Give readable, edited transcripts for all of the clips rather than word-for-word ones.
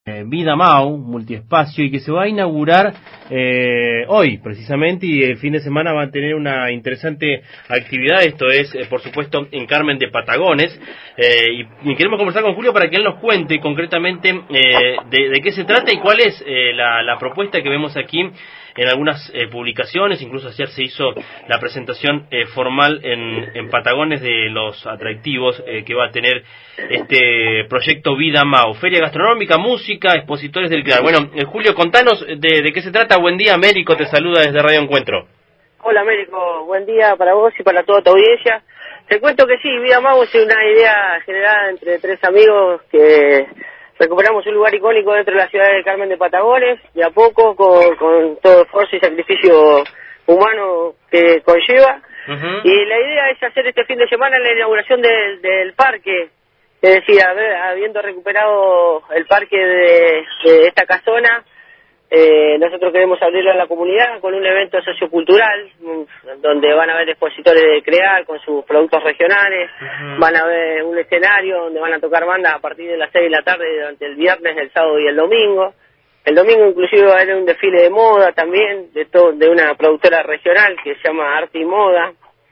Vida Mau, multiespacio, y que se va a inaugurar hoy precisamente, y el fin de semana va a tener una interesante actividad. Esto es, por supuesto, en Carmen de Patagones, y queremos conversar con Julio para que él nos cuente concretamente de qué se trata y cuál es la propuesta que vemos aquí en algunas publicaciones. Incluso ayer se hizo la presentación formal en Patagones de los atractivos que va a tener este proyecto Vida Mau, feria gastronómica, música, expositores del CLAR. Bueno, Julio, contanos de qué se trata. Buen día, Américo te saluda desde Radio Encuentro. Hola, Américo, buen día para vos y para toda tu audiencia. Te cuento que sí, Vida Mau es una idea generada entre tres amigos que recuperamos un lugar icónico dentro de la ciudad de Carmen de Patagones, de a poco, con todo esfuerzo y sacrificio humano que conlleva. Y la idea es hacer este fin de semana la inauguración del parque. Es decir, habiendo recuperado el parque de esta casona, nosotros queremos abrirlo a la comunidad con un evento sociocultural donde van a haber expositores de CREAR con sus productos regionales, van a haber un escenario donde van a tocar bandas a partir de las 6 de la tarde durante el viernes, el sábado y el domingo. El domingo inclusive va a haber un desfile de moda también de una productora regional que se llama Arte y Moda.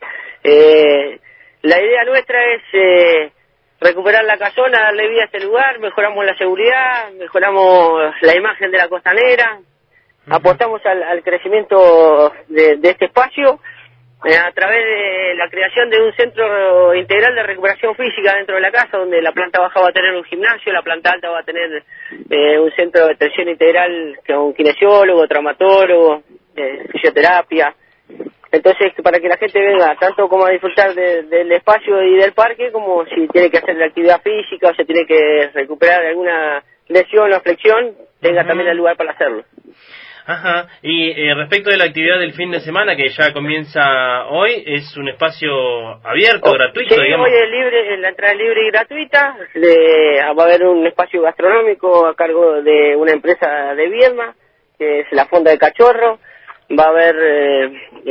La idea nuestra es recuperar la casona, darle vida a este lugar, mejoramos la seguridad, mejoramos la imagen de la costanera, apostamos al crecimiento de este espacio a través de la creación de un centro integral de recuperación física dentro de la casa, donde la planta baja va a tener un gimnasio, la planta alta va a tener un centro de atención integral con kinesiólogo, traumatólogo, fisioterapia. Entonces, para que la gente venga tanto como a disfrutar del espacio y del parque, como si tiene que hacer la actividad física o se tiene que recuperar alguna lesión o flexión, tenga también el lugar para hacerlo. Ajá, y respecto de la actividad del fin de semana que ya comienza hoy, ¿es un espacio abierto, gratuito, sí, digamos? Hoy es libre, la entrada es libre y gratuita, va a haber un espacio gastronómico a cargo de una empresa de Viedma, que es la Fonda de Cachorro. Va a haber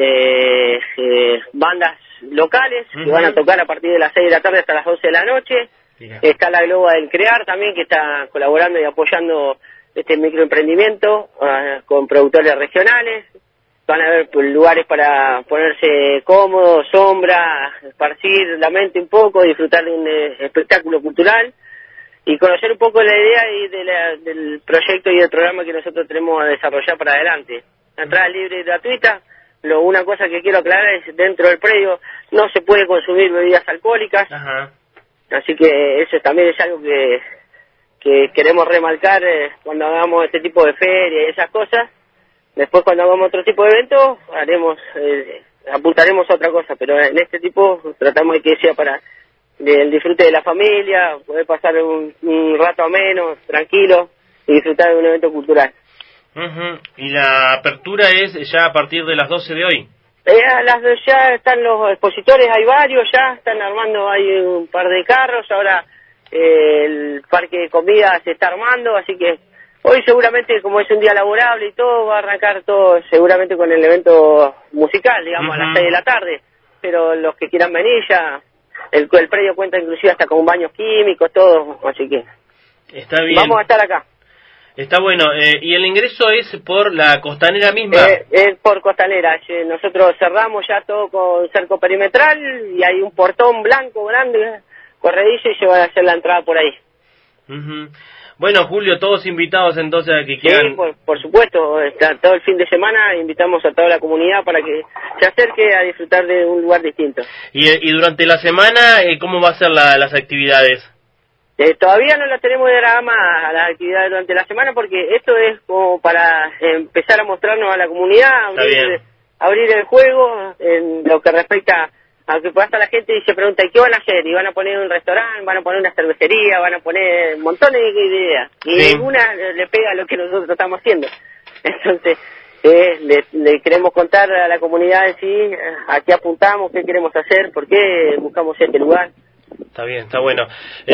bandas locales que van a tocar a partir de las 6 de la tarde hasta las 12 de la noche. Está la Globa del CREAR también, que está colaborando y apoyando este microemprendimiento con productores regionales. Van a haber lugares para ponerse cómodo, sombra, esparcir la mente un poco, disfrutar de un espectáculo cultural y conocer un poco la idea y del proyecto y del programa que nosotros tenemos a desarrollar para adelante. La entrada libre y gratuita. Una cosa que quiero aclarar es, dentro del predio no se puede consumir bebidas alcohólicas. Así que eso también es algo que queremos remarcar cuando hagamos este tipo de feria y esas cosas. Después, cuando hagamos otro tipo de eventos, apuntaremos a otra cosa, pero en este tipo tratamos de que sea para el disfrute de la familia, poder pasar un rato ameno, tranquilo y disfrutar de un evento cultural. ¿Y la apertura es ya a partir de las 12 de hoy? Ya están los expositores, hay varios, ya están armando, hay un par de carros, ahora el parque de comida se está armando, así que hoy seguramente, como es un día laborable y todo, va a arrancar todo seguramente con el evento musical, digamos, a las 6 de la tarde, pero los que quieran venir ya, el predio cuenta inclusive hasta con baños químicos, todo, así que está bien. Vamos a estar acá. Está bueno, ¿y el ingreso es por la costanera misma? Es por costanera. Nosotros cerramos ya todo con cerco perimetral y hay un portón blanco grande, corredizo, y se va a hacer la entrada por ahí. Bueno, Julio, todos invitados entonces a que quieran... Sí, por supuesto, está todo el fin de semana, invitamos a toda la comunidad para que se acerque a disfrutar de un lugar distinto. ¿Y durante la semana cómo va a ser las actividades? Todavía no la tenemos diagramadas a las actividades durante la semana, porque esto es como para empezar a mostrarnos a la comunidad, abrir el juego en lo que respecta a que pasa la gente y se pregunta ¿y qué van a hacer? Y van a poner un restaurante, van a poner una cervecería, van a poner montones de ideas, y ninguna le pega a lo que nosotros estamos haciendo. Entonces le queremos contar a la comunidad en sí a qué apuntamos, qué queremos hacer, por qué buscamos este lugar. Está bien, está bueno.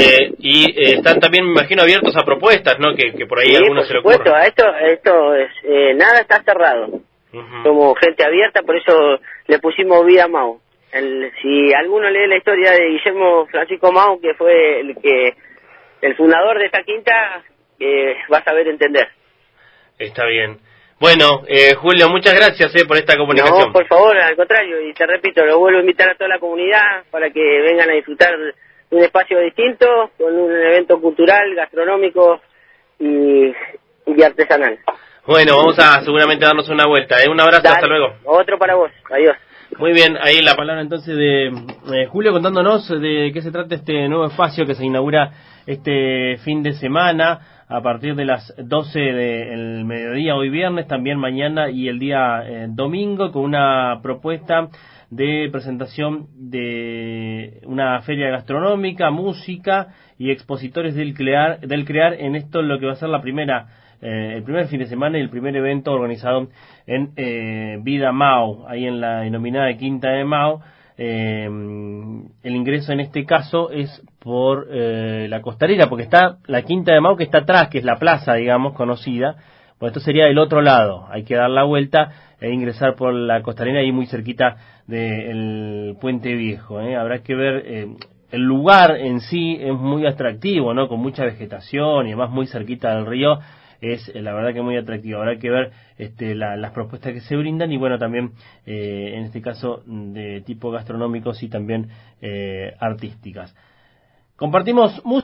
Y están también, me imagino, abiertos a propuestas, ¿no? Que por ahí algunos se le ocurra. Por supuesto, esto es, nada está cerrado. Somos gente abierta, por eso le pusimos Vida Mau. Si alguno lee la historia de Guillermo Francisco Mau, que fue el fundador de esta quinta, que vas a ver entender. Está bien. Bueno, Julio, muchas gracias por esta comunicación. No, por favor, al contrario, y te repito, lo vuelvo a invitar a toda la comunidad para que vengan a disfrutar de un espacio distinto, con un evento cultural, gastronómico y artesanal. Bueno, vamos a seguramente darnos una vuelta. Un abrazo, Dale, hasta luego. otro para vos, adiós. Muy bien, ahí la palabra entonces de Julio contándonos de qué se trata este nuevo espacio que se inaugura este fin de semana a partir de las 12 del mediodía, hoy viernes, también mañana y el día domingo, con una propuesta de presentación de una feria gastronómica, música y expositores del crear en esto lo que va a ser la primera el primer fin de semana y el primer evento organizado en Vida Mau, ahí en la denominada Quinta de Mau. El ingreso en este caso es por la costanera, porque está la Quinta de Mau que está atrás, que es la plaza, digamos, conocida. Bueno, esto sería del otro lado, hay que dar la vuelta e ingresar por la costanera, ahí muy cerquita del Puente Viejo. Habrá que ver, el lugar en sí es muy atractivo, ¿no? Con mucha vegetación y además muy cerquita del río. Es la verdad que muy atractivo. Habrá que ver las propuestas que se brindan y bueno, también en este caso de tipo gastronómicos y también artísticas. Compartimos música.